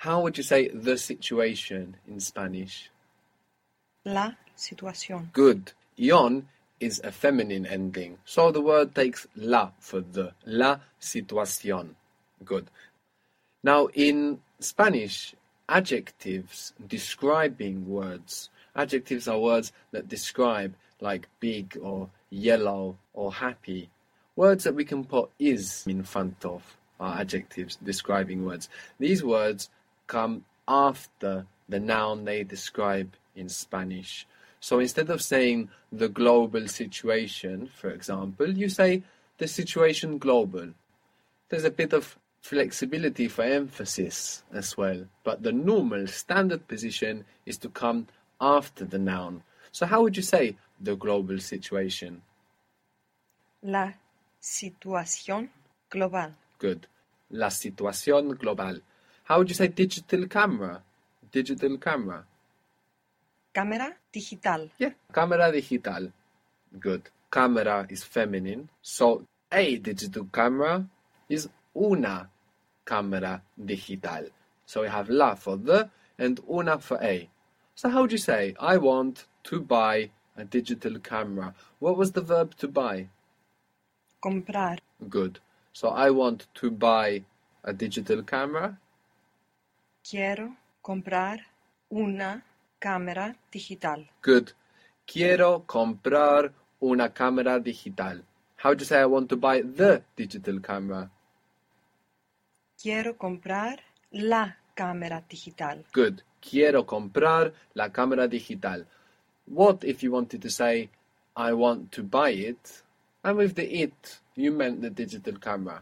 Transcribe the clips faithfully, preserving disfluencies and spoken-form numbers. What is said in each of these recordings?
How would you say the situation in Spanish? La situación. Good. Ion is a feminine ending, so the word takes la for the. La situación. Good. Now, in Spanish, adjectives describing words. Adjectives are words that describe, like big or yellow or happy. Words that we can put is in front of are adjectives describing words. These words come after the noun they describe in Spanish. So instead of saying the global situation, for example, you say the situation global. There's a bit of flexibility for emphasis as well, but the normal standard position is to come after the noun. So how would you say the global situation? La situación global. Good. La situación global. How would you say digital camera? Digital camera. Cámara digital. Yeah. Cámara digital. Good. Camera is feminine, so a digital camera is una cámara digital. So we have la for the and una for a. So how would you say, I want to buy a digital camera? What was the verb to buy? Comprar. Good. So I want to buy a digital camera. Quiero comprar una cámara digital. Good. Quiero comprar una cámara digital. How would you say I want to buy the digital camera? Quiero comprar la cámara digital. Good. Quiero comprar la cámara digital. What if you wanted to say, I want to buy it, and with the it, you meant the digital camera?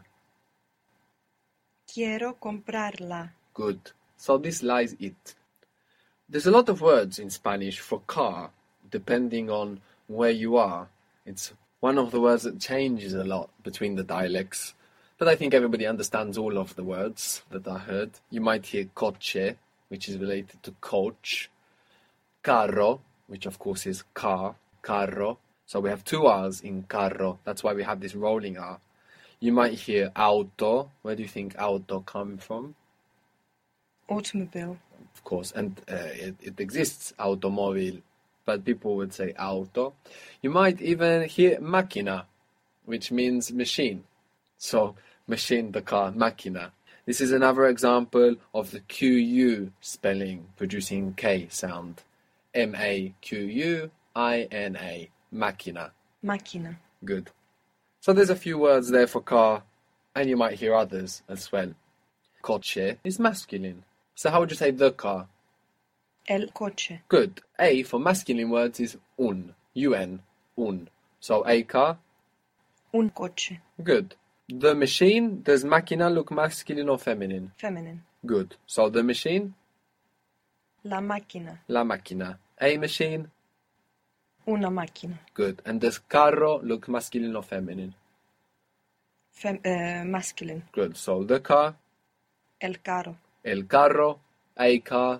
Quiero comprarla. Good. So this lies it. There's a lot of words in Spanish for car, depending on where you are. It's one of the words that changes a lot between the dialects. But I think everybody understands all of the words that are heard. You might hear coche, which is related to coach. Carro, which of course is car. Carro. So we have two R's in carro. That's why we have this rolling R. You might hear auto. Where do you think auto comes from? Automobile. Of course, and uh, it, it exists, automobile, but people would say auto. You might even hear máquina, which means machine. So, machine, the car, máquina. This is another example of the Q U spelling, producing K sound. M A Q U I N A, máquina. Máquina. Good. So there's a few words there for car, and you might hear others as well. Coche is masculine. So how would you say the car? El coche. Good. A for masculine words is un. Un. Un. So a car? Un coche. Good. The machine, does máquina look masculine or feminine? Feminine. Good. So the machine? La máquina. La máquina. A machine? Una máquina. Good. And does carro look masculine or feminine? Fem- uh, masculine. Good. So the car? El carro. El carro. A car.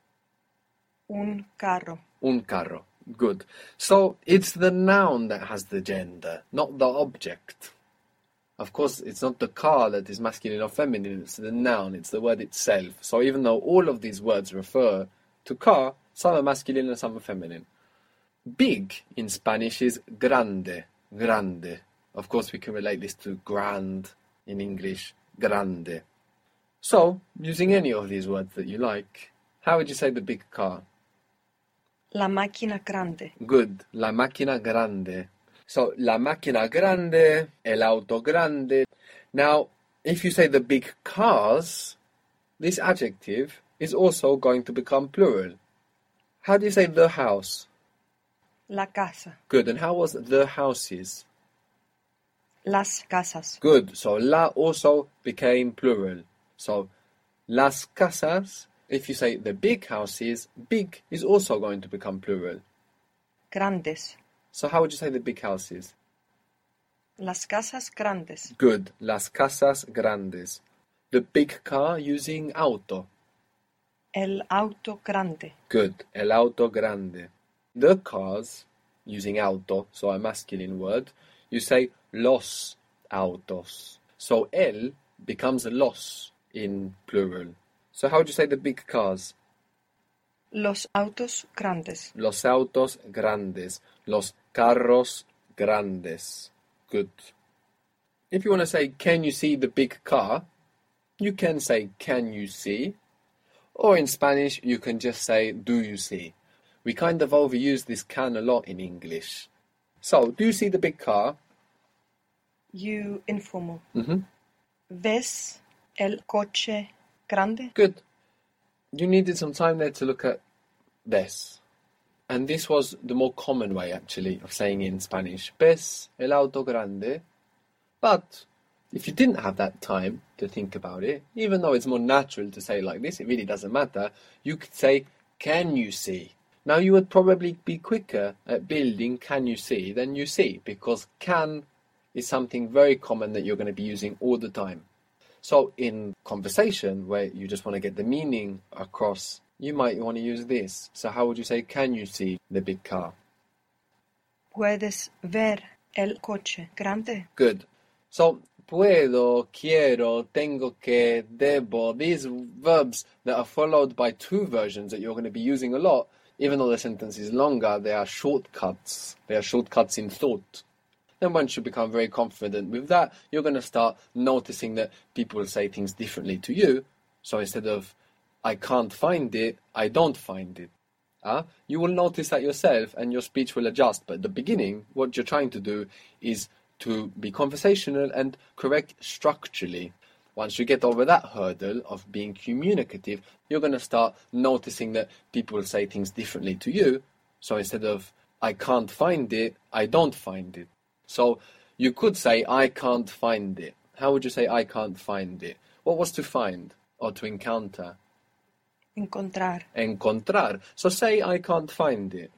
Un carro. Un carro. Good. So it's the noun that has the gender, not the object. Of course, it's not the car that is masculine or feminine, it's the noun, it's the word itself. So even though all of these words refer to car, some are masculine and some are feminine. Big in Spanish is grande. Grande. Of course, we can relate this to grand in English. Grande. So, using any of these words that you like, how would you say the big car? La máquina grande. Good. La máquina grande. So, la máquina grande, el auto grande. Now, if you say the big cars, this adjective is also going to become plural. How do you say the house? La casa. Good. And how was the houses? Las casas. Good. So, la also became plural. So, las casas, if you say the big houses, big is also going to become plural. Grandes. So how would you say the big houses? Las casas grandes. Good. Las casas grandes. The big car using auto. El auto grande. Good. El auto grande. The cars using auto, so a masculine word, you say los autos. So el becomes los in plural. So how would you say the big cars? Los autos grandes. Los autos grandes. Los carros grandes. Good. If you want to say, can you see the big car? You can say, can you see? Or in Spanish, you can just say, do you see? We kind of overuse this can a lot in English. So, do you see the big car? You informal. Mm-hmm. ¿Ves el coche grande? Good. You needed some time there to look at ves. And this was the more common way, actually, of saying it in Spanish. Ves el auto grande? But if you didn't have that time to think about it, even though it's more natural to say it like this, it really doesn't matter, you could say, can you see? Now, you would probably be quicker at building can you see than you see, because can is something very common that you're going to be using all the time. So in conversation, where you just want to get the meaning across, you might want to use this. So how would you say, can you see the big car? ¿Puedes ver el coche grande? Good. So, puedo, quiero, tengo que, debo, these verbs that are followed by two versions that you're going to be using a lot, even though the sentence is longer, they are shortcuts. They are shortcuts in thought. Then once you become very confident with that, you're going to start noticing that people say things differently to you. So instead of, I can't find it, I don't find it. Uh, you will notice that yourself and your speech will adjust. But at the beginning, what you're trying to do is to be conversational and correct structurally. Once you get over that hurdle of being communicative, you're going to start noticing that people say things differently to you. So instead of, I can't find it, I don't find it. So you could say, I can't find it. How would you say, I can't find it? What was to find or to encounter? Encontrar. Encontrar. So say, I can't find it.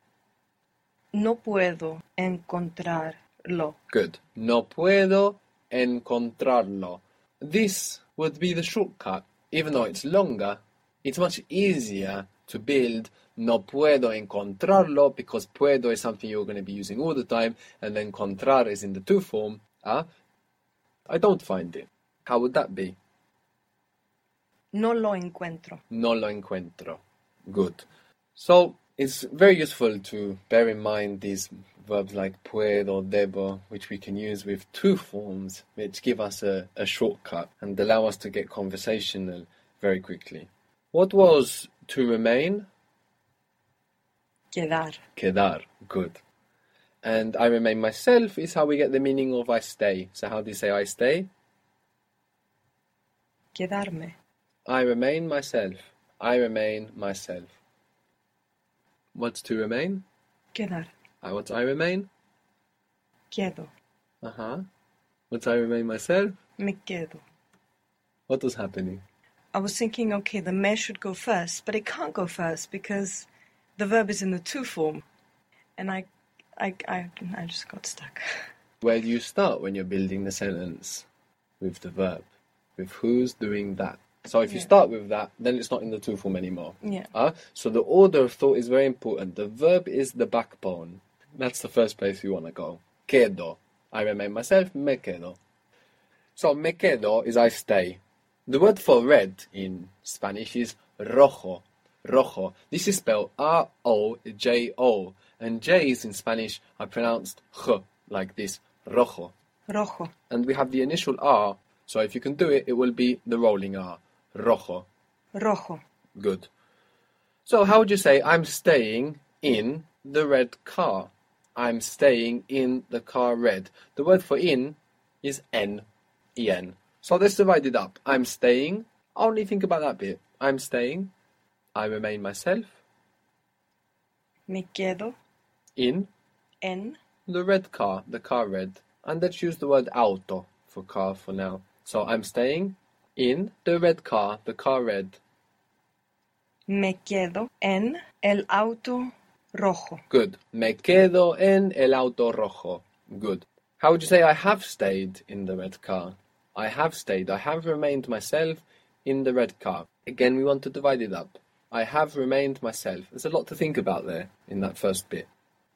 No puedo encontrarlo. Good. No puedo encontrarlo. This would be the shortcut. Even though it's longer, it's much easier to build no puedo encontrarlo, because puedo is something you're going to be using all the time, and then encontrar is in the to form. Ah, I don't find it. How would that be? No lo encuentro. No lo encuentro. Good. So it's very useful to bear in mind these verbs like puedo, debo, which we can use with two forms, which give us a, a shortcut and allow us to get conversational very quickly. What was to remain? Quedar. Quedar. Good. And I remain myself is how we get the meaning of I stay. So how do you say I stay? Quedarme. I remain myself. I remain myself. What's to remain? Quedar. Uh, what's I remain? Quedo. Uh-huh. What's I remain myself? Me quedo. What was happening? I was thinking, okay, the me should go first, but it can't go first because the verb is in the to form. And I, I, I, I just got stuck. Where do you start when you're building the sentence? With the verb. With who's doing that. So if you Yeah. start with that, then it's not in the to form anymore. Yeah. Uh, so the order of thought is very important. The verb is the backbone. That's the first place you want to go. Quedo. I remain myself, me quedo. So me quedo is I stay. The word for red in Spanish is rojo. Rojo. This is spelled R O J O. And J's in Spanish are pronounced J, like this. Rojo. Rojo. And we have the initial R. So if you can do it, it will be the rolling R. Rojo. Rojo. Good. So how would you say, I'm staying in the red car? I'm staying in the car red. The word for in is en. En. So let's divide it up. I'm staying. Only think about that bit. I'm staying. I remain myself. Me quedo In en the red car. The car red. And let's use the word auto for car for now. So I'm staying in the red car. The car red. me quedo en el auto rojo. Good. Me quedo en el auto rojo. Good. How would you say I have stayed in the red car? I have stayed. I have remained myself in the red car. Again, we want to divide it up. I have remained myself. There's a lot to think about there in that first bit.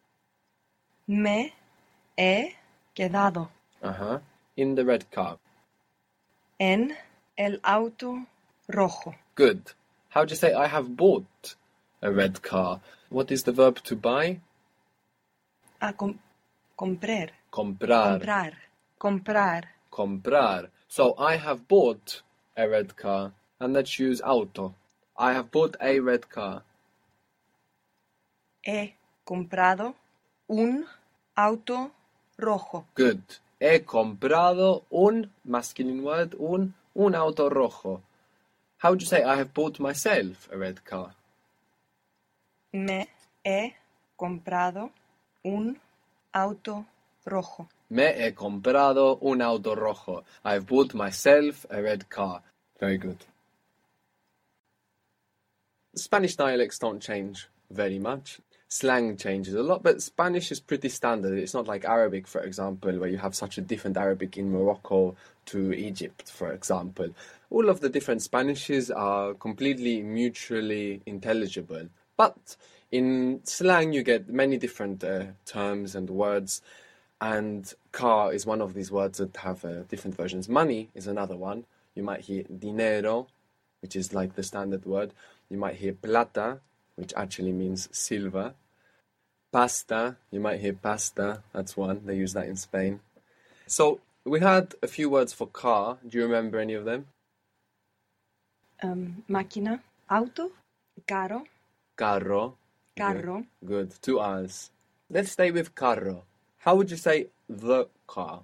Me he quedado Uh-huh. In the red car. en el auto rojo. Good. How do you say I have bought a red car? What is the verb to buy? Ah, com- comprar. Comprar. Comprar. Comprar. Comprar. So I have bought a red car. And let's use auto. I have bought a red car. He comprado un auto rojo. Good. He comprado un, masculine word, un, un auto rojo. How would you say I have bought myself a red car? Me he comprado un auto rojo. Me he comprado un auto rojo. I have bought myself a red car. Very good. Spanish dialects don't change very much. Slang changes a lot, but Spanish is pretty standard. It's not like Arabic, for example, where you have such a different Arabic in Morocco to Egypt, for example. All of the different Spanishes are completely mutually intelligible. But in slang, you get many different uh, terms and words, and car is one of these words that have uh, different versions. Money is another one. You might hear dinero, which is like the standard word. You might hear plata, which actually means silver. Pasta, you might hear pasta, that's one, they use that in Spain. So, we had a few words for car. Do you remember any of them? Um, máquina, auto, carro, Carro. carro, Good. Good. Two R's. Let's stay with carro. How would you say the car?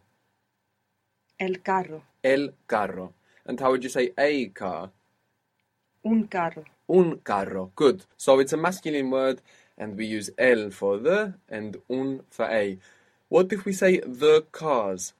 el carro, El carro. And how would you say a car? un carro. Un carro. Good. So it's a masculine word, and we use el for the and un for a. What if we say the cars?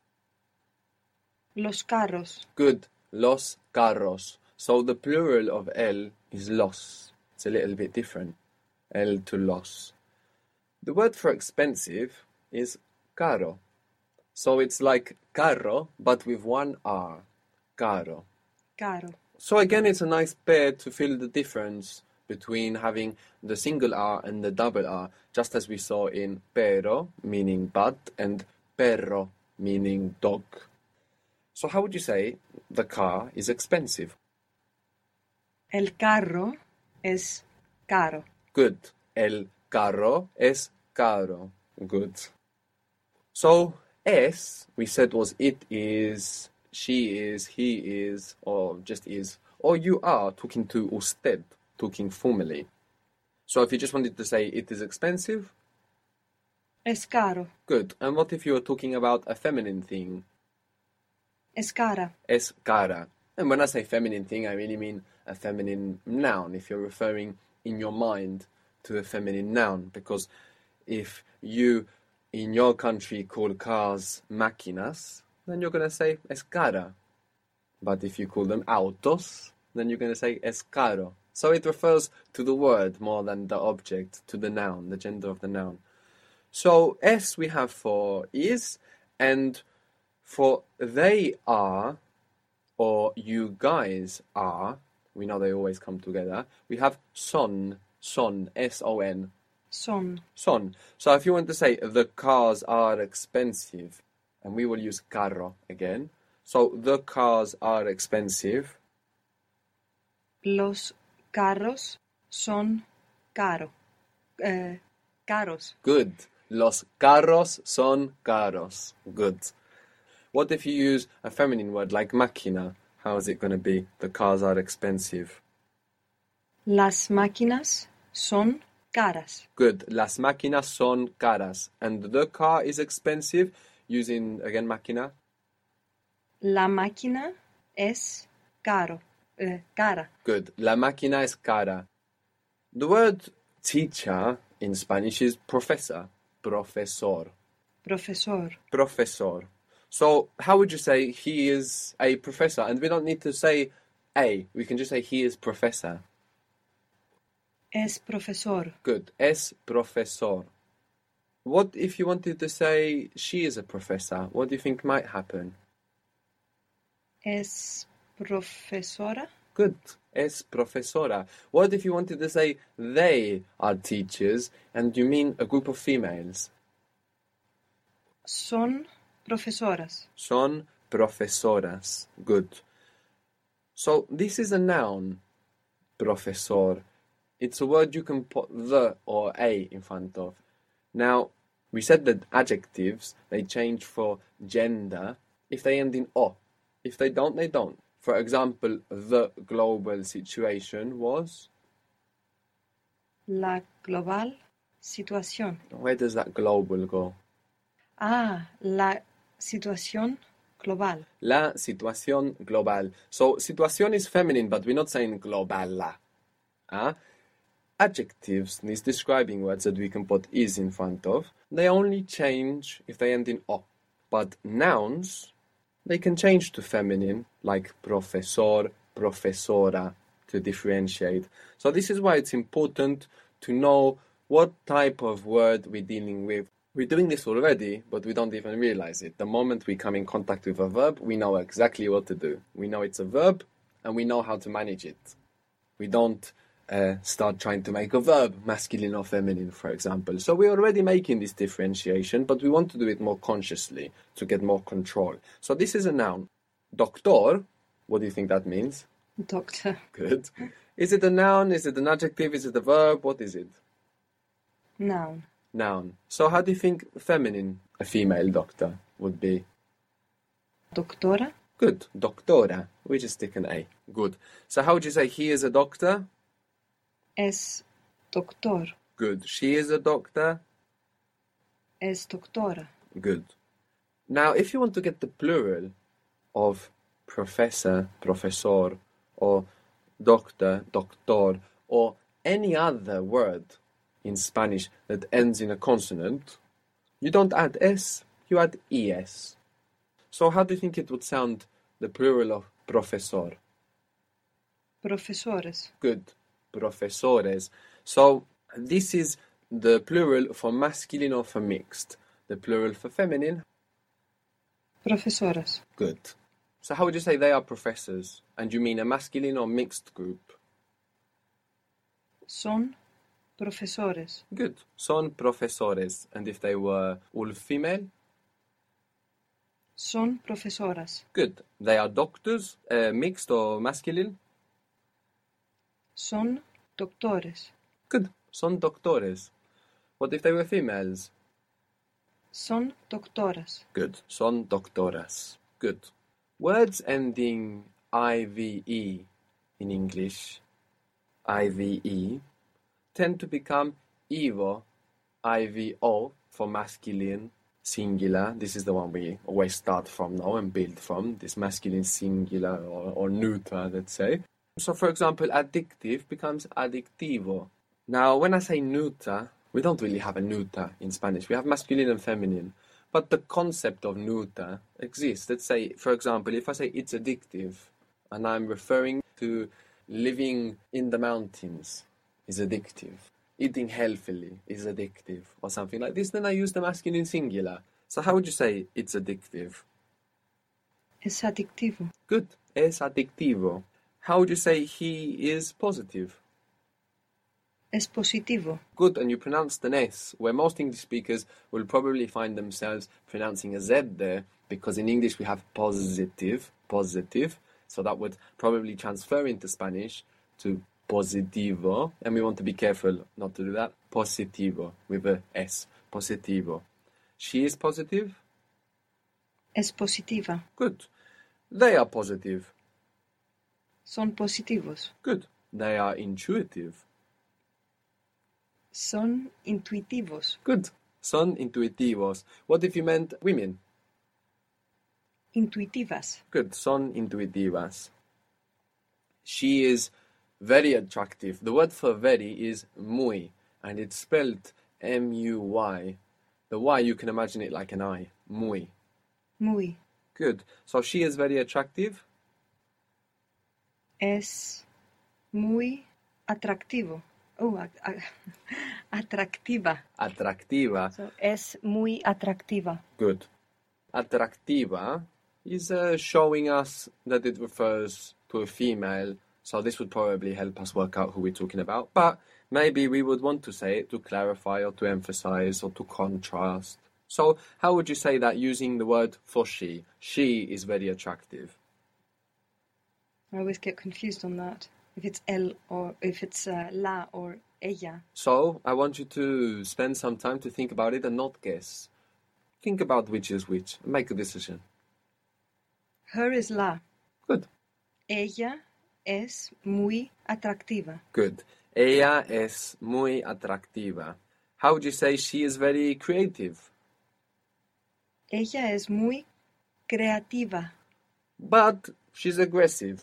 Los carros, Good. Los carros. So the plural of el is los. It's a little bit different. El to los. The word for expensive is caro. So it's like carro, but with one R. Caro. caro. So again, it's a nice pair to feel the difference between having the single R and the double R, just as we saw in pero, meaning but, and perro, meaning dog. So how would you say the car is expensive? El carro es caro. Good. El carro es caro. Good. So es, we said was it is, she is, he is, or just is, or you are talking to usted, talking formally. So if you just wanted to say it is expensive, Es caro, good. And what if you were talking about a feminine thing? es cara. Es cara. And when I say feminine thing, I really mean a feminine noun, if you're referring in your mind to a feminine noun. Because if you, in your country, call cars máquinas, then you're going to say es cara. But if you call them autos, then you're going to say es caro. So it refers to the word more than the object, to the noun, the gender of the noun. So es we have for is, and for they are, or you guys are, we know they always come together, we have son, son, S O N. Son, Son. So if you want to say the cars are expensive, and we will use carro again. So the cars are expensive. los carros son caro. Eh, caros. Good. Los carros son caros. Good. What if you use a feminine word like máquina? How is it going to be? The cars are expensive. Las máquinas son caras. Good. Las máquinas son caras. And the car is expensive, using, again, máquina. La máquina es caro. Eh, cara. Good. La máquina es cara. The word teacher in Spanish is profesor. Profesor. Profesor. Profesor. So, how would you say he is a professor? And we don't need to say a. We can just say he is professor. Es profesor. Good. Es profesor. What if you wanted to say she is a professor? What do you think might happen? Es profesora. Good. Es profesora. What if you wanted to say they are teachers and you mean a group of females? Son profesoras. Son profesoras. Good. So this is a noun, profesor. It's a word you can put the or a in front of. Now, we said that adjectives, they change for gender if they end in o. If they don't, they don't. For example, the global situation was... La global situación. Where does that global go? Ah, la situación global. La situación global. So, situación is feminine, but we're not saying globala. Ah? Adjectives, these describing words that we can put is in front of, they only change if they end in o. But nouns, they can change to feminine, like profesor, profesora, to differentiate. So this is why it's important to know what type of word we're dealing with. We're doing this already, but we don't even realize it. The moment we come in contact with a verb, we know exactly what to do. We know it's a verb, and we know how to manage it. We don't uh, start trying to make a verb masculine or feminine, for example. So we're already making this differentiation, but we want to do it more consciously to get more control. So this is a noun. Doctor, what do you think that means? Doctor. Good. Is it a noun? Is it an adjective? Is it a verb? What is it? Noun. Noun. So how do you think feminine, a female doctor, would be? Doctora. Good. Doctora. We just stick an A. Good. So how would you say he is a doctor? Es doctor. Good. She is a doctor? Es doctora. Good. Now, if you want to get the plural of professor, profesor, or doctor, doctor, or any other word in Spanish that ends in a consonant, you don't add S, you add es. So how do you think it would sound, the plural of profesor? Profesores. Good. Profesores. So this is the plural for masculine or for mixed. The plural for feminine? Profesoras. Good. So how would you say they are professors? And you mean a masculine or mixed group? Son profesores. Good. Son profesores. And if they were all female? Son profesoras. Good. They are doctors, uh, mixed or masculine? Son doctores. Good. Son doctores. What if they were females? Son doctoras. Good. Son doctoras. Good. Words ending I V E in English, I V E, tend to become Ivo, I V O for masculine, singular. This is the one we always start from now and build from, this masculine singular or, or neuter, let's say. So, for example, addictive becomes addictivo. Now, when I say neuter, we don't really have a neuter in Spanish. We have masculine and feminine. But the concept of neuter exists. Let's say, for example, if I say it's addictive, and I'm referring to living in the mountains is addictive, eating healthily is addictive, or something like this, then I use the masculine singular. So how would you say it's addictive? Es adictivo. Good. Es adictivo. How would you say he is positive? Es positivo. Good, and you pronounced an S, where most English speakers will probably find themselves pronouncing a Z there, because in English we have positive, positive, so that would probably transfer into Spanish to positivo, and we want to be careful not to do that. Positivo, with a S, positivo. She is positive? Es positiva. Good. They are positive. Son positivos. Good. They are intuitive. Son intuitivos. Good. Son intuitivos. What if you meant women? Intuitivas. Good. Son intuitivas. She is very attractive. The word for very is muy, and it's spelled M U Y. The Y, you can imagine it like an I. Muy. Muy. Good. So she is very attractive? Es muy atractivo. Oh, a- a- atractiva. Atractiva. So, es muy atractiva. Good. Atractiva is uh, showing us that it refers to a female, so this would probably help us work out who we're talking about. But maybe we would want to say it to clarify or to emphasize or to contrast. So how would you say that using the word for she? She is very attractive. I always get confused on that. If it's el or if it's uh, la or ella. So, I want you to spend some time to think about it and not guess. Think about which is which and make a decision. Her is la. Good. Ella es muy atractiva. Good. Ella es muy atractiva. How would you say she is very creative? Ella es muy creativa. But she's aggressive.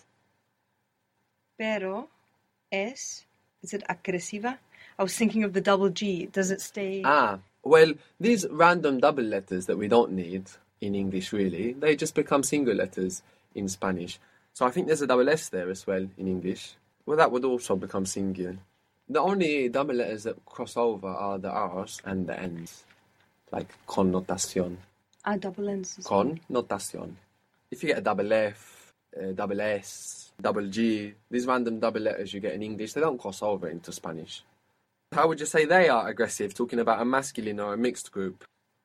Pero es... Is it agresiva? I was thinking of the double G. Does it stay... Ah, well, these random double letters that we don't need in English, really, they just become single letters in Spanish. So I think there's a double S there as well in English. Well, that would also become singular. The only double letters that cross over are the R's and the N's, like connotación. Ah, double N's. as well. Connotación. If you get a double F, a double S, double G, these random double letters you get in English, they don't cross over into Spanish. How would you say they are aggressive, talking about a masculine or a mixed group?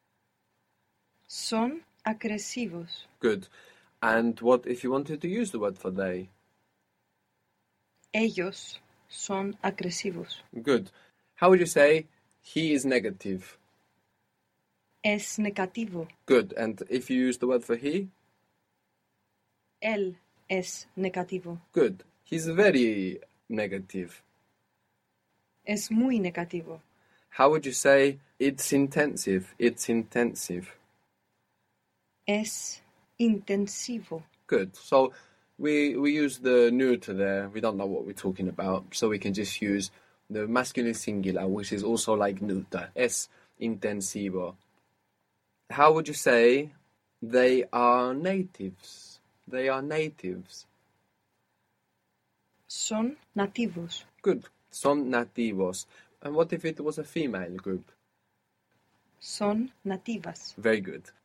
Son agresivos. Good. And what if you wanted to use the word for they? Ellos son agresivos. Good. How would you say he is negative? Es negativo. Good. And if you use the word for he? Él es negativo. Good. He's very negative. Es muy negativo. How would you say it's intensive? It's intensive. Es intensivo. Good. So we we use the neuter there. We don't know what we're talking about, so we can just use the masculine singular, which is also like neuter. Es intensivo. How would you say they are natives? They are natives. Son nativos. Good. Son nativos. And what if it was a female group? Son nativas. Very good.